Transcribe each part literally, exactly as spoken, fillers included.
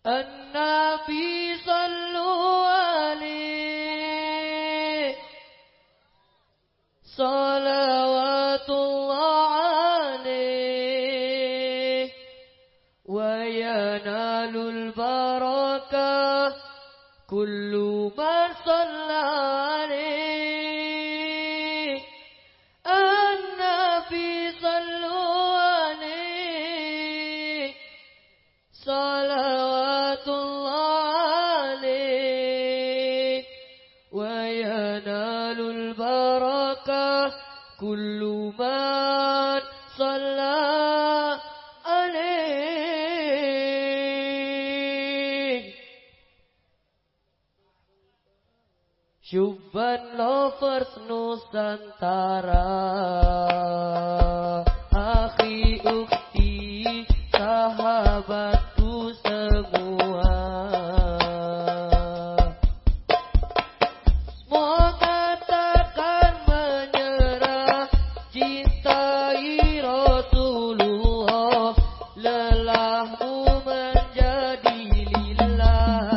النبي صلوا عليه صلوات الله عليه وينال البركة كل من صلى عليه النبي صلوا عليه صلوات الله عليه وينال البركة كل من صلى عليه. Syubban lovers Nusantara, akhi ukti sahabatku semua, semoga takkan menyerah, cintai Rasulullah, lelahmu menjadi lillah.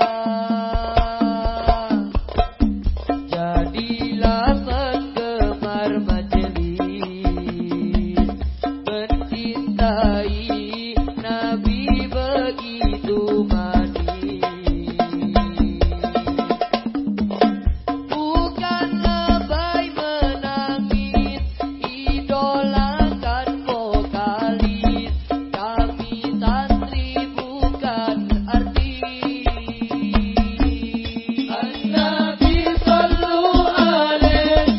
Jadilah penggemar majelis, mencintai Nabi begitu manis. Bukan lebay menangis, idolakan vokalis, kami santri bukan artis. An-Nabi sallu alaih,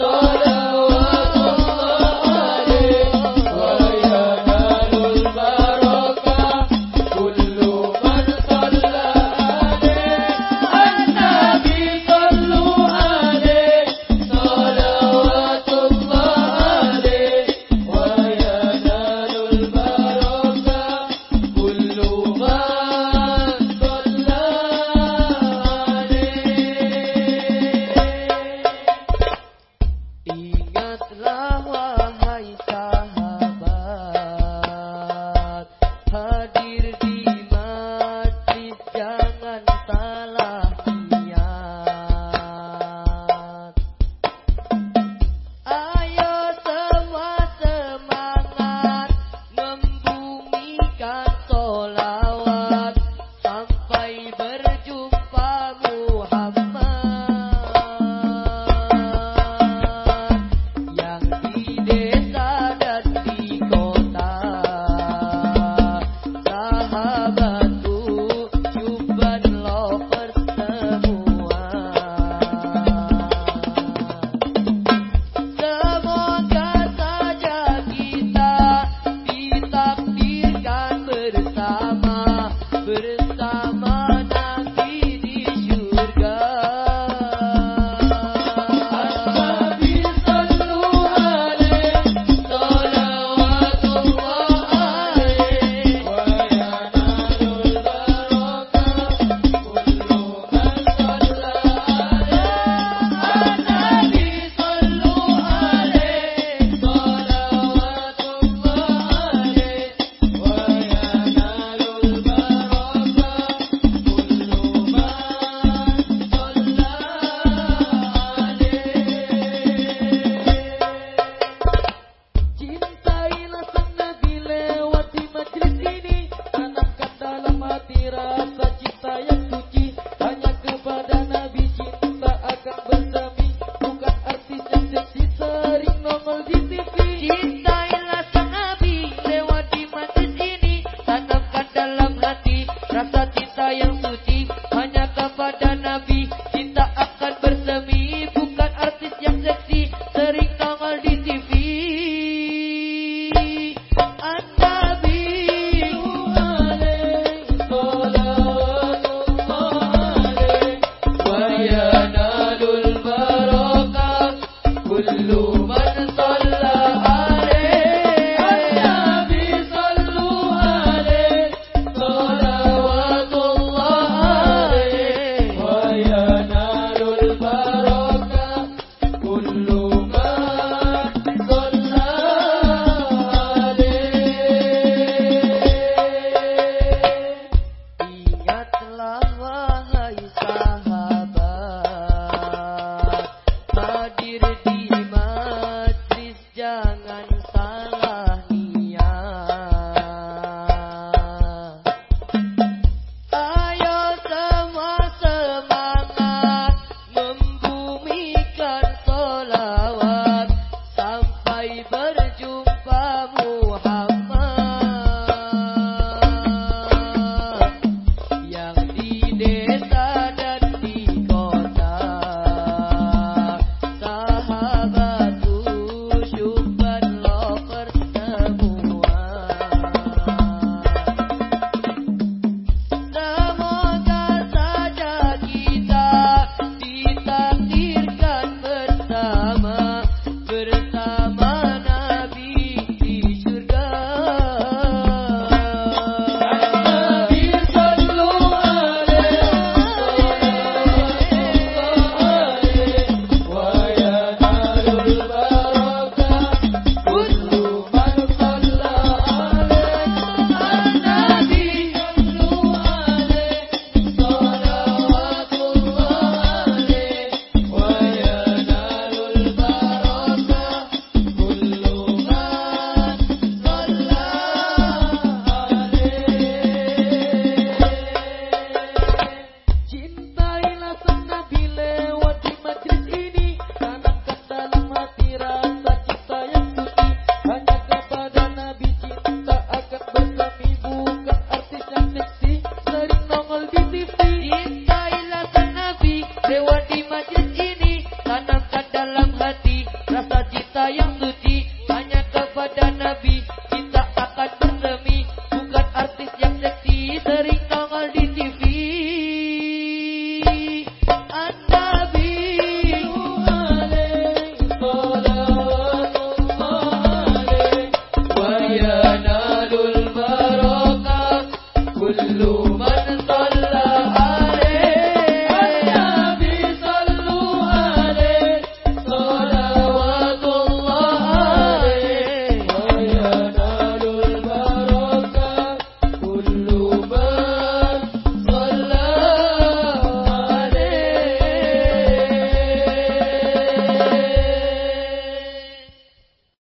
salawatullah alaih, wa yanalul barakah kullu man salla alaih. An-Nabi sallu alaih, salawatullah alaih, wa yanalul barakah kullu man salla alaih. Ingatlah wahai sahabat, hadir di majlis jangan salah niat. Ayo semua semangat membumikan sholawat sampai berjumpa Muhammad yang di desa dan di kota. Sahabatku, Syubban lovers semua, semoga saja kita ditakdirkan bersama, bersama Nabi di surga. An-Nabi sallu alaih, salawatullah alaih, wa yanalul barakah kullu man salla alaih. An-Nabi sallu alaih, salawatullah alaih, wa yanalul barakah kullu man salla alaih. Cintailah sang Nabi lewat di majlis ini, tanamkan dalam hati rasa cinta yang suci. Hanya kepada Nabi cinta akan bersemi, bukan artis yang seksi sering nongol di T V. Cintailah sang Nabi lewat di majlis ini, tanamkan dalam hati rasa cinta yang suci. Hanya kepada Nabi cinta akan bersemi, bukan artis yang seksi sering nongol di T V. An-Nabi alaih, salawatullah alaih, wa yanalul barakah kullu man salla alaih. An-Nabi sallu alaih, salawatullah sering